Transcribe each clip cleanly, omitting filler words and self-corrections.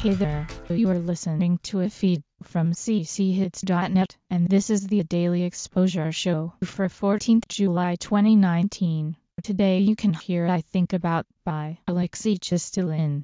Hey there, you are listening to a feed from cchits.net, and this is the Daily Exposure Show for 14th July 2019. Today you can hear I Think About by Alexei Chistilin.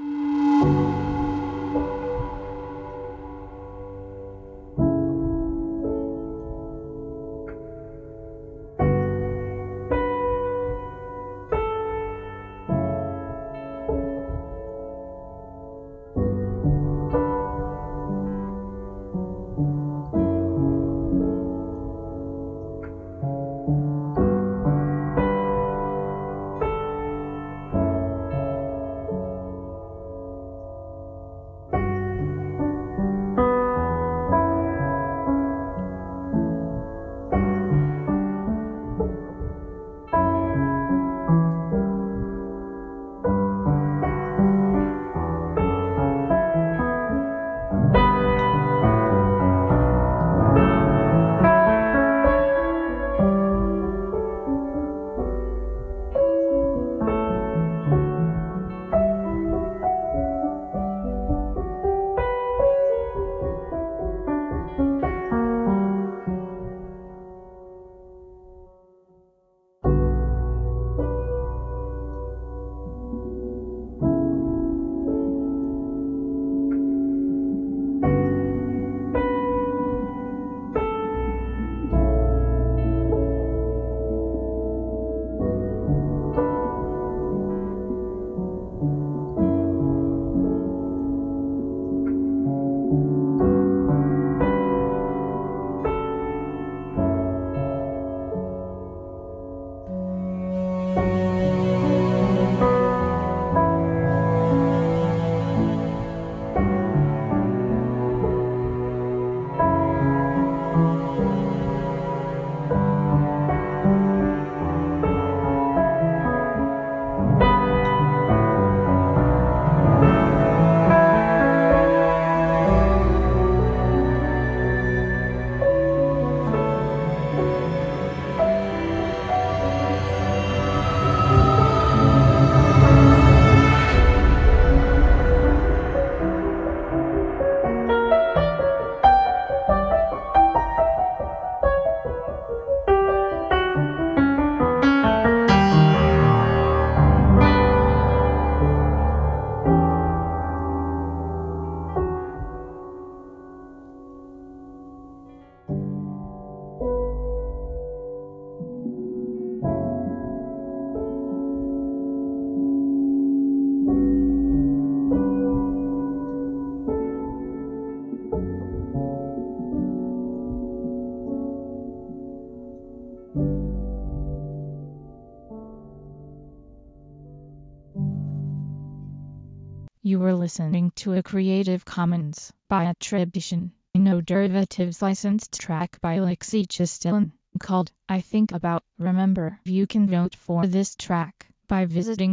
You were listening to a Creative Commons by attribution, no derivatives licensed track by Alexei Chistilin, called I Think About. Remember, you can vote for this track by visiting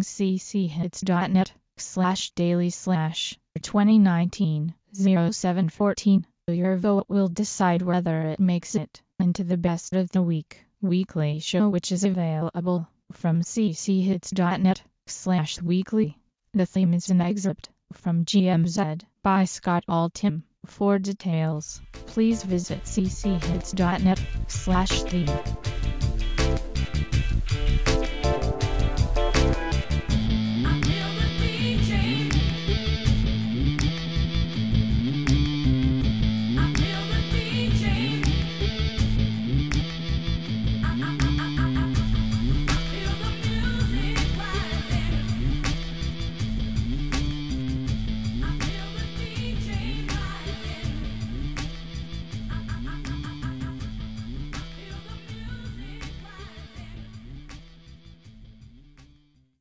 cchits.net/daily/2019-0714. Your vote will decide whether it makes it into the Best of the Week weekly show, which is available from cchits.net/weekly. The theme is an excerpt from GMZ by Scott Altham. For details, please visit cchits.net/theme.